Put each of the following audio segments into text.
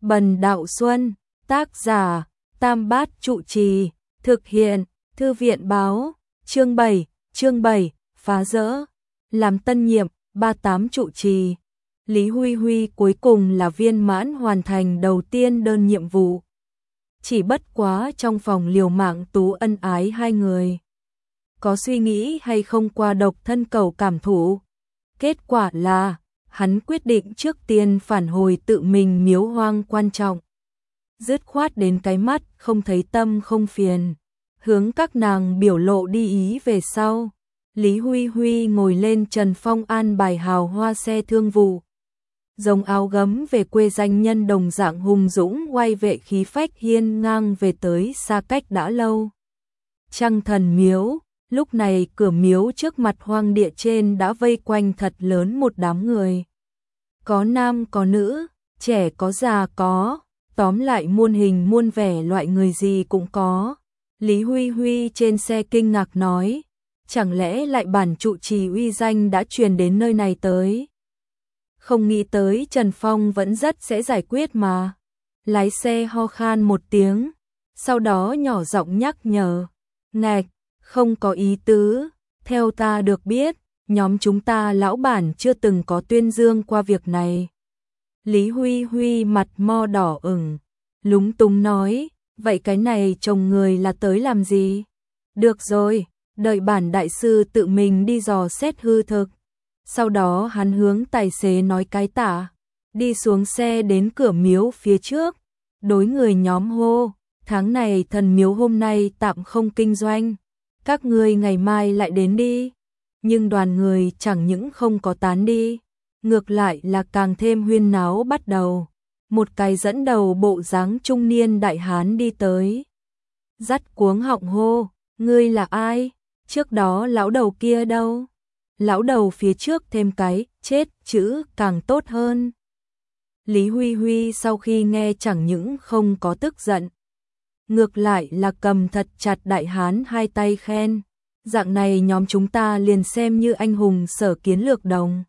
Bần Đạo Xuân, tác giả, Tam Bát Trụ Trì, thực hiện, Thư viện báo, chương 7, phá rỡ, làm tân nhiệm, 38 trụ trì. Lý Huy Huy cuối cùng là viên mãn hoàn thành đầu tiên đơn nhiệm vụ. Chỉ bất quá trong phòng liều mạng tú ân ái hai người. Có suy nghĩ hay không qua độc thân cầu cảm thụ. Kết quả là, hắn quyết định trước tiên phản hồi tự mình miếu hoang quan trọng. Dứt khoát đến cái mắt, không thấy tâm không phiền. Hướng các nàng biểu lộ đi ý về sau. Lý Huy Huy ngồi lên Trần Phong an bài hào hoa xe thương vụ. Giống áo gấm về quê danh nhân đồng dạng hùng dũng quay vệ khí phách hiên ngang về tới xa cách đã lâu. Trăng Thần Miếu, lúc này cửa miếu trước mặt hoang địa trên đã vây quanh thật lớn một đám người. Có nam có nữ, trẻ có già có, tóm lại muôn hình muôn vẻ loại người gì cũng có. Lý Huy Huy trên xe kinh ngạc nói, chẳng lẽ lại bản trụ trì uy danh đã truyền đến nơi này tới. Không nghĩ tới Trần Phong vẫn rất sẽ giải quyết mà. Lái xe ho khan một tiếng, sau đó nhỏ giọng nhắc nhở, ngạch, không có ý tứ, theo ta được biết, nhóm chúng ta lão bản chưa từng có tuyên dương qua việc này. Lý Huy Huy mặt mo đỏ ửng, lúng túng nói, vậy cái này chồng người là tới làm gì? Được rồi, đợi bản đại sư tự mình đi dò xét hư thực. Sau đó hắn hướng tài xế nói cái tả, đi xuống xe đến cửa miếu phía trước, đối người nhóm hô, tháng này thần miếu hôm nay tạm không kinh doanh, các ngươi ngày mai lại đến đi. Nhưng đoàn người chẳng những không có tán đi, ngược lại là càng thêm huyên náo bắt đầu. Một cái dẫn đầu bộ dáng trung niên đại hán đi tới, dắt cuống họng hô, ngươi là ai? Trước đó lão đầu kia đâu? Lão đầu phía trước thêm cái chết chữ càng tốt hơn. Lý Huy Huy sau khi nghe chẳng những không có tức giận, ngược lại là cầm thật chặt đại hán hai tay khen, dạng này nhóm chúng ta liền xem như anh hùng sở kiến lược đồng.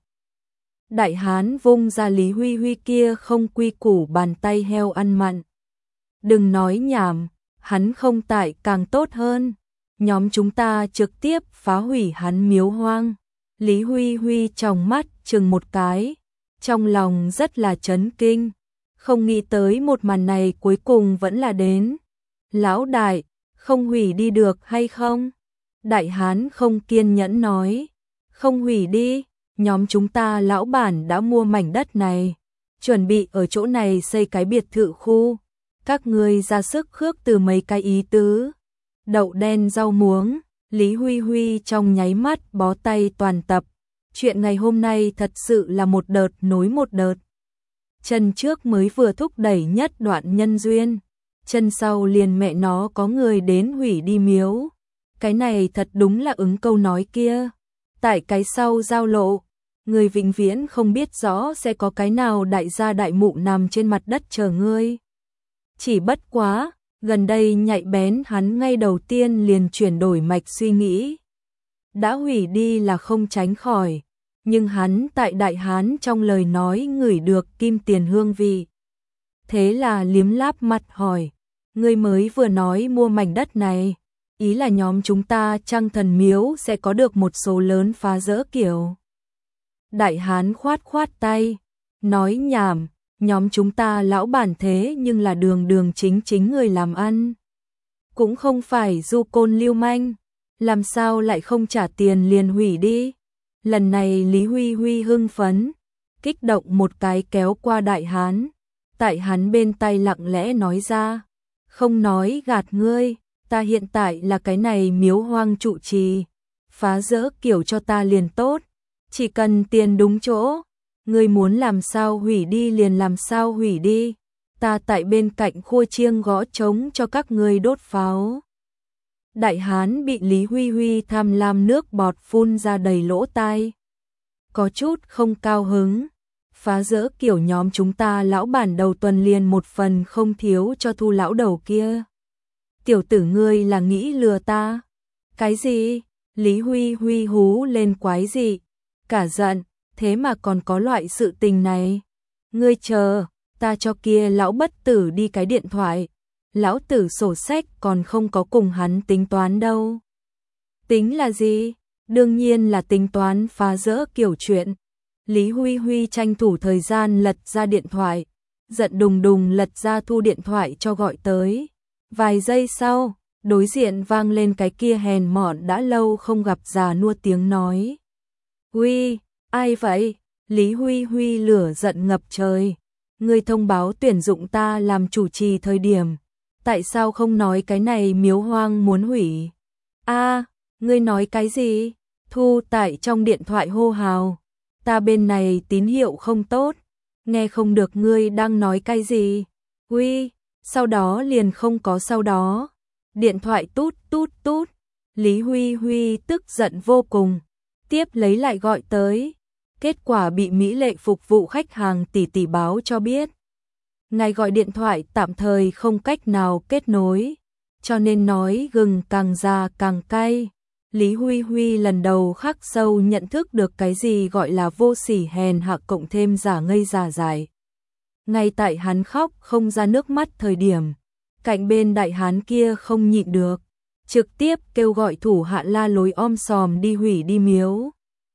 Đại hán vung ra Lý Huy Huy kia không quy củ bàn tay heo ăn mặn. Đừng nói nhảm, hắn không tại càng tốt hơn, nhóm chúng ta trực tiếp phá hủy hắn miếu hoang. Lý Huy Huy tròng mắt chừng một cái, trong lòng rất là chấn kinh, không nghĩ tới một màn này cuối cùng vẫn là đến. Lão đại, không hủy đi được hay không? Đại hán không kiên nhẫn nói, không hủy đi, nhóm chúng ta lão bản đã mua mảnh đất này, chuẩn bị ở chỗ này xây cái biệt thự khu, các ngươi ra sức khước từ mấy cái ý tứ. Đậu đen rau muống, Lý Huy Huy trong nháy mắt bó tay toàn tập. Chuyện ngày hôm nay thật sự là một đợt nối một đợt. Chân trước mới vừa thúc đẩy nhất đoạn nhân duyên, chân sau liền mẹ nó có người đến hủy đi miếu. Cái này thật đúng là ứng câu nói kia. Tại cái sau giao lộ, người vĩnh viễn không biết rõ sẽ có cái nào đại gia đại mụ nằm trên mặt đất chờ ngươi. Chỉ bất quá, gần đây nhạy bén hắn ngay đầu tiên liền chuyển đổi mạch suy nghĩ. Đã hủy đi là không tránh khỏi, nhưng hắn tại đại hán trong lời nói ngửi được kim tiền hương vị. Thế là liếm láp mặt hỏi, ngươi mới vừa nói mua mảnh đất này, ý là nhóm chúng ta Trăng Thần Miếu sẽ có được một số lớn phá rỡ kiểu. Đại hán khoát khoát tay, nói nhảm, nhóm chúng ta lão bản thế nhưng là đường đường chính chính người làm ăn. Cũng không phải du côn lưu manh, làm sao lại không trả tiền liền hủy đi. Lần này Lý Huy Huy hưng phấn, kích động một cái kéo qua đại hán, tại hắn bên tay lặng lẽ nói ra, không nói gạt ngươi, ta hiện tại là cái này miếu hoang trụ trì, phá rỡ kiểu cho ta liền tốt, chỉ cần tiền đúng chỗ, ngươi muốn làm sao hủy đi liền làm sao hủy đi, ta tại bên cạnh khua chiêng gõ trống cho các ngươi đốt pháo. Đại hán bị Lý Huy Huy tham lam nước bọt phun ra đầy lỗ tai, có chút không cao hứng, phá rỡ kiểu nhóm chúng ta lão bản đầu tuần liền một phần không thiếu cho thu lão đầu kia. Tiểu tử ngươi là nghĩ lừa ta? Cái gì? Lý Huy Huy hú lên quái dị, cả giận, thế mà còn có loại sự tình này. Ngươi chờ, ta cho kia lão bất tử đi cái điện thoại. Lão tử sổ sách còn không có cùng hắn tính toán đâu. Tính là gì? Đương nhiên là tính toán phá rỡ kiểu chuyện. Lý Huy Huy tranh thủ thời gian lật ra điện thoại, giận đùng đùng lật ra thu điện thoại cho gọi tới. Vài giây sau, đối diện vang lên cái kia hèn mọn đã lâu không gặp già nua tiếng nói. Huy, ai vậy? Lý Huy Huy lửa giận ngập trời. Ngươi thông báo tuyển dụng ta làm chủ trì thời điểm. Tại sao không nói cái này miếu hoang muốn hủy? A, ngươi nói cái gì? Thu tại trong điện thoại hô hào. Ta bên này tín hiệu không tốt. Nghe không được ngươi đang nói cái gì? Huy, sau đó liền không có sau đó. Điện thoại tút tút tút. Lý Huy Huy tức giận vô cùng. Tiếp lấy lại gọi tới. Kết quả bị Mỹ Lệ phục vụ khách hàng tỷ tỷ báo cho biết. Ngài gọi điện thoại tạm thời không cách nào kết nối. Cho nên nói gừng càng già càng cay. Lý Huy Huy lần đầu khắc sâu nhận thức được cái gì gọi là vô sỉ hèn hạ cộng thêm giả ngây giả dại. Ngay tại hắn khóc không ra nước mắt thời điểm, cạnh bên đại hán kia không nhịn được, trực tiếp kêu gọi thủ hạ la lối om sòm đi hủy đi miếu.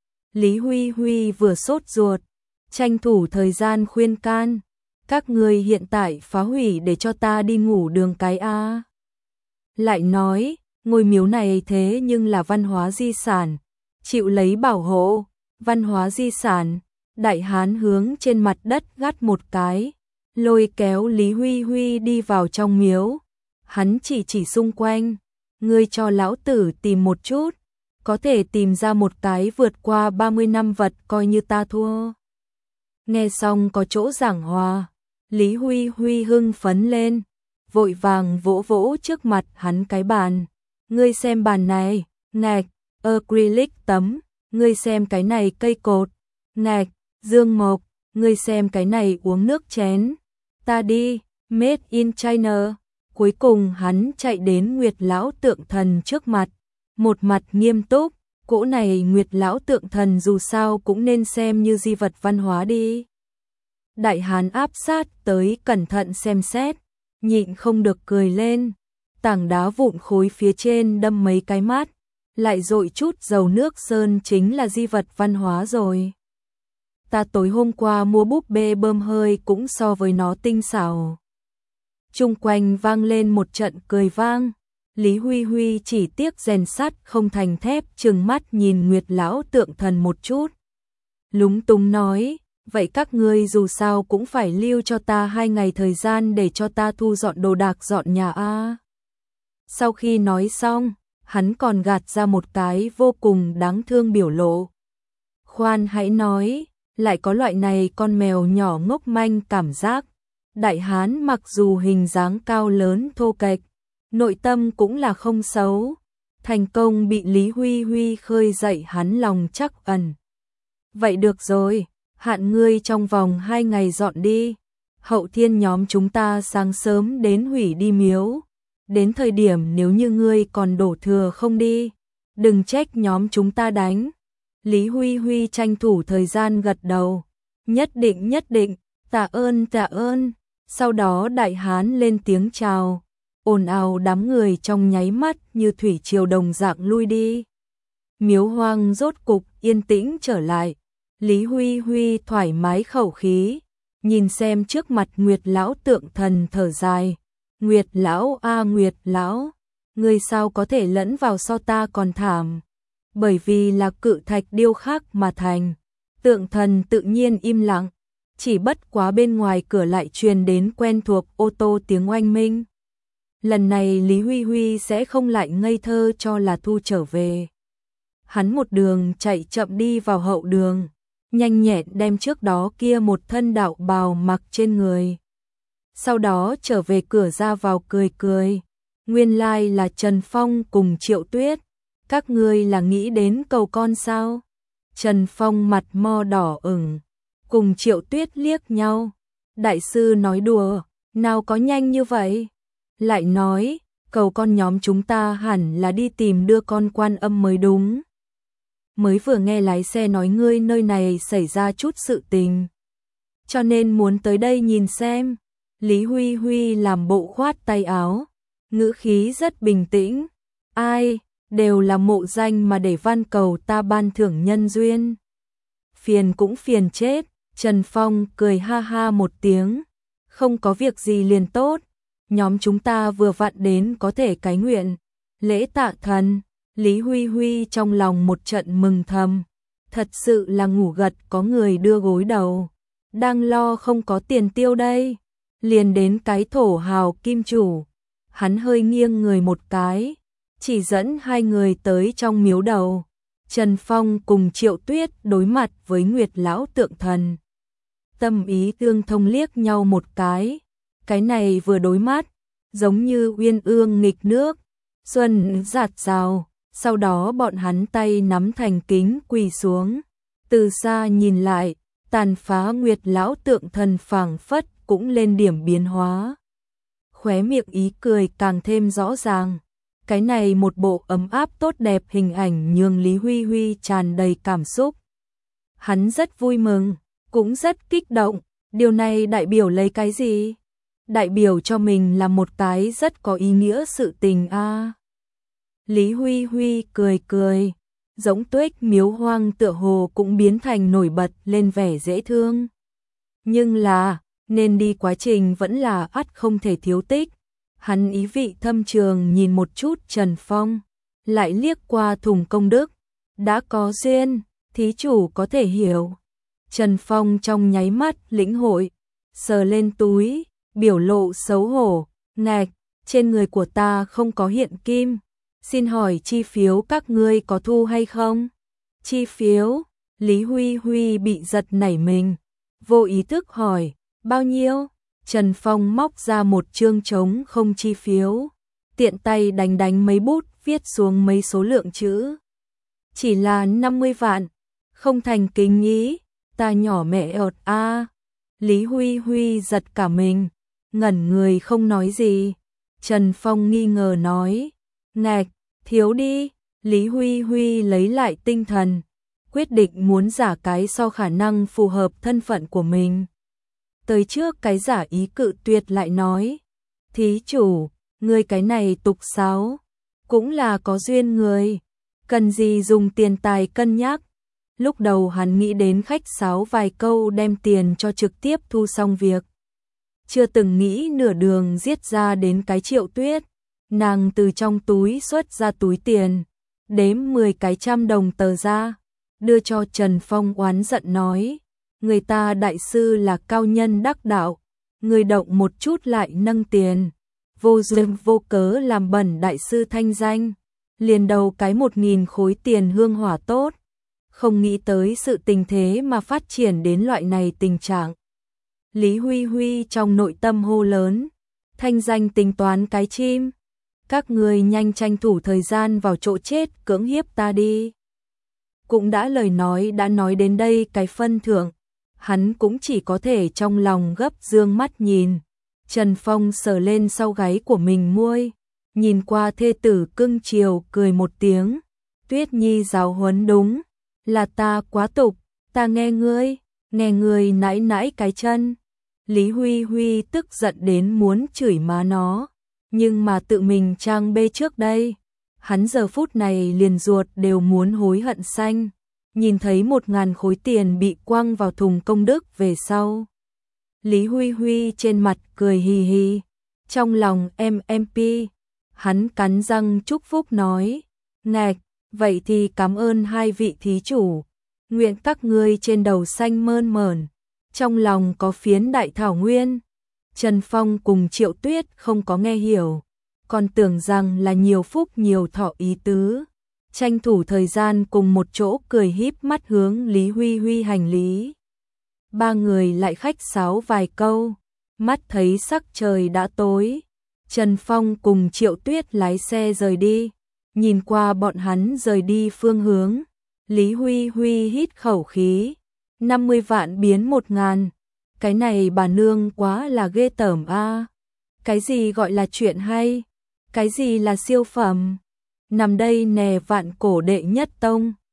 Lý Huy Huy vừa sốt ruột, tranh thủ thời gian khuyên can, các người hiện tại phá hủy để cho ta đi ngủ đường cái a. Lại nói, ngôi miếu này thế nhưng là văn hóa di sản, chịu lấy bảo hộ, văn hóa di sản. Đại hán hướng trên mặt đất gắt một cái, lôi kéo Lý Huy Huy đi vào trong miếu. Hắn chỉ xung quanh, ngươi cho lão tử tìm một chút, có thể tìm ra một cái vượt qua 30 năm vật coi như ta thua. Nghe xong có chỗ giảng hòa, Lý Huy Huy hưng phấn lên, vội vàng vỗ vỗ trước mặt hắn cái bàn. Ngươi xem bàn này, ngạch, acrylic tấm, ngươi xem cái này cây cột, ngạch, dương mộc, ngươi xem cái này uống nước chén. Ta đi, made in China. Cuối cùng hắn chạy đến Nguyệt lão tượng thần trước mặt, một mặt nghiêm túc, cỗ này Nguyệt lão tượng thần dù sao cũng nên xem như di vật văn hóa đi. Đại hán áp sát tới cẩn thận xem xét, nhịn không được cười lên, tảng đá vụn khối phía trên đâm mấy cái mát, lại dội chút dầu nước sơn chính là di vật văn hóa rồi. Ta tối hôm qua mua búp bê bơm hơi cũng so với nó tinh xảo. Chung quanh vang lên một trận cười vang. Lý Huy Huy chỉ tiếc rèn sắt không thành thép, trừng mắt nhìn Nguyệt lão tượng thần một chút. Lúng túng nói, vậy các ngươi dù sao cũng phải lưu cho ta 2 ngày thời gian để cho ta thu dọn đồ đạc dọn nhà a. Sau khi nói xong, hắn còn gạt ra một cái vô cùng đáng thương biểu lộ. Khoan hãy nói, lại có loại này con mèo nhỏ ngốc manh cảm giác. Đại hán mặc dù hình dáng cao lớn thô kệch, nội tâm cũng là không xấu. Thành công bị Lý Huy Huy khơi dậy hắn lòng trắc ẩn. Vậy được rồi, hạn ngươi trong vòng 2 ngày dọn đi. Hậu thiên nhóm chúng ta sáng sớm đến hủy đi miếu. Đến thời điểm nếu như ngươi còn đổ thừa không đi, đừng trách nhóm chúng ta đánh. Lý Huy Huy tranh thủ thời gian gật đầu. Nhất định, tạ ơn. Sau đó đại hán lên tiếng chào. Ồn ào đám người trong nháy mắt như thủy triều đồng dạng lui đi. Miếu hoang rốt cục yên tĩnh trở lại. Lý Huy Huy thoải mái khẩu khí, nhìn xem trước mặt Nguyệt lão tượng thần thở dài. Nguyệt lão a Nguyệt lão, ngươi sao có thể lẫn vào so ta còn thảm. Bởi vì là cự thạch điêu khắc mà thành. Tượng thần tự nhiên im lặng, chỉ bất quá bên ngoài cửa lại truyền đến quen thuộc ô tô tiếng oanh minh. Lần này Lý Huy Huy sẽ không lại ngây thơ cho là thu trở về. Hắn một đường chạy chậm đi vào hậu đường, nhanh nhẹn đem trước đó kia một thân đạo bào mặc trên người. Sau đó trở về cửa ra vào cười. Nguyên lai là Trần Phong cùng Triệu Tuyết. Các ngươi là nghĩ đến cầu con sao? Trần Phong mặt mo đỏ ửng, cùng Triệu Tuyết liếc nhau. Đại sư nói đùa, nào có nhanh như vậy? Lại nói, cầu con nhóm chúng ta hẳn là đi tìm đưa con Quan Âm mới đúng. Mới vừa nghe lái xe nói ngươi nơi này xảy ra chút sự tình. cho nên muốn tới đây nhìn xem. Lý Huy Huy làm bộ khoát tay áo, ngữ khí rất bình tĩnh. Ai, đều là mộ danh mà để van cầu ta ban thưởng nhân duyên. Phiền cũng phiền chết. Trần Phong cười ha ha một tiếng. Không có việc gì liền tốt. Nhóm chúng ta vừa vặn đến có thể cái nguyện. Lễ tạ thần. Lý Huy Huy trong lòng một trận mừng thầm. Thật sự là ngủ gật có người đưa gối đầu. Đang lo không có tiền tiêu đây. Liền đến cái thổ hào kim chủ. Hắn hơi nghiêng người một cái. Chỉ dẫn hai người tới trong miếu đầu. Trần Phong cùng Triệu Tuyết đối mặt với Nguyệt lão tượng thần. Tâm ý tương thông liếc nhau một cái. Cái này vừa đối mắt, giống như uyên ương nghịch nước, xuân giạt rào. Sau đó bọn hắn tay nắm thành kính quỳ xuống. Từ xa nhìn lại, tàn phá Nguyệt lão tượng thần phảng phất cũng lên điểm biến hóa. Khóe miệng ý cười càng thêm rõ ràng. Cái này một bộ ấm áp tốt đẹp hình ảnh nhường Lý Huy Huy tràn đầy cảm xúc. Hắn rất vui mừng, cũng rất kích động. Điều này đại biểu lấy cái gì? Đại biểu cho mình là một cái rất có ý nghĩa sự tình a. Lý Huy Huy cười cười, giống tuếch miếu hoang tựa hồ cũng biến thành nổi bật lên vẻ dễ thương. Nhưng là, nên đi quá trình vẫn là ắt không thể thiếu tích. Hắn ý vị thâm trường nhìn một chút Trần Phong, lại liếc qua thùng công đức. Đã có duyên, thí chủ có thể hiểu. Trần Phong trong nháy mắt lĩnh hội, sờ lên túi, biểu lộ xấu hổ. Ngạch, trên người của ta không có hiện kim. Xin hỏi chi phiếu các ngươi có thu hay không? Chi phiếu? Lý Huy Huy bị giật nảy mình, vô ý thức hỏi, bao nhiêu? Trần Phong móc ra một chương trống không chi phiếu, tiện tay đánh mấy bút viết xuống mấy số lượng chữ. Chỉ là 50 vạn, không thành kính ý, ta nhỏ mẹ ợt a. Lý Huy Huy giật cả mình, ngẩn người không nói gì. Trần Phong nghi ngờ nói, ngạch, thiếu đi. Lý Huy Huy lấy lại tinh thần, quyết định muốn giả cái so khả năng phù hợp thân phận của mình. Tới trước cái giả ý cự tuyệt lại nói, thí chủ, ngươi cái này tục sáo, cũng là có duyên người, cần gì dùng tiền tài cân nhắc. Lúc đầu hắn nghĩ đến khách sáo vài câu đem tiền cho trực tiếp thu xong việc. Chưa từng nghĩ nửa đường giết ra đến cái Triệu Tuyết. Nàng từ trong túi xuất ra túi tiền, đếm 10 cái trăm đồng tờ ra, đưa cho Trần Phong oán giận nói, người ta đại sư là cao nhân đắc đạo, người động một chút lại nâng tiền, vô duyên vô cớ làm bẩn đại sư thanh danh, liền đầu cái 1000 khối tiền hương hỏa tốt, không nghĩ tới sự tình thế mà phát triển đến loại này tình trạng. Lý Huy Huy trong nội tâm hô lớn, thanh danh tính toán cái chim, các người nhanh tranh thủ thời gian vào chỗ chết cưỡng hiếp ta đi. Cũng đã lời nói đã nói đến đây cái phân thượng, hắn cũng chỉ có thể trong lòng gấp dương mắt nhìn. Trần Phong sờ lên sau gáy của mình muôi, nhìn qua thê tử cưng chiều cười một tiếng, Tuyết Nhi giáo huấn đúng, là ta quá tục, ta nghe ngươi nãi nãi cái chân. Lý Huy Huy tức giận đến muốn chửi má nó, nhưng mà tự mình trang bê trước đây. Hắn giờ phút này liền ruột đều muốn hối hận xanh, nhìn thấy 1000 khối tiền bị quăng vào thùng công đức về sau. Lý Huy Huy trên mặt cười hì hì, trong lòng MP, hắn cắn răng chúc phúc nói, ngạch, vậy thì cảm ơn hai vị thí chủ, nguyện các ngươi trên đầu xanh mơn mởn, trong lòng có phiến đại thảo nguyên. Trần Phong cùng Triệu Tuyết không có nghe hiểu, còn tưởng rằng là nhiều phúc nhiều thọ ý tứ, tranh thủ thời gian cùng một chỗ cười híp mắt hướng Lý Huy Huy hành lý. Ba người lại khách sáo vài câu, mắt thấy sắc trời đã tối, Trần Phong cùng Triệu Tuyết lái xe rời đi, nhìn qua bọn hắn rời đi phương hướng, Lý Huy Huy hít khẩu khí, 50 vạn biến 1000. Cái này bà nương quá là ghê tởm a. Cái gì gọi là chuyện hay? Cái gì là siêu phẩm? Nằm đây nè vạn cổ đệ nhất tông.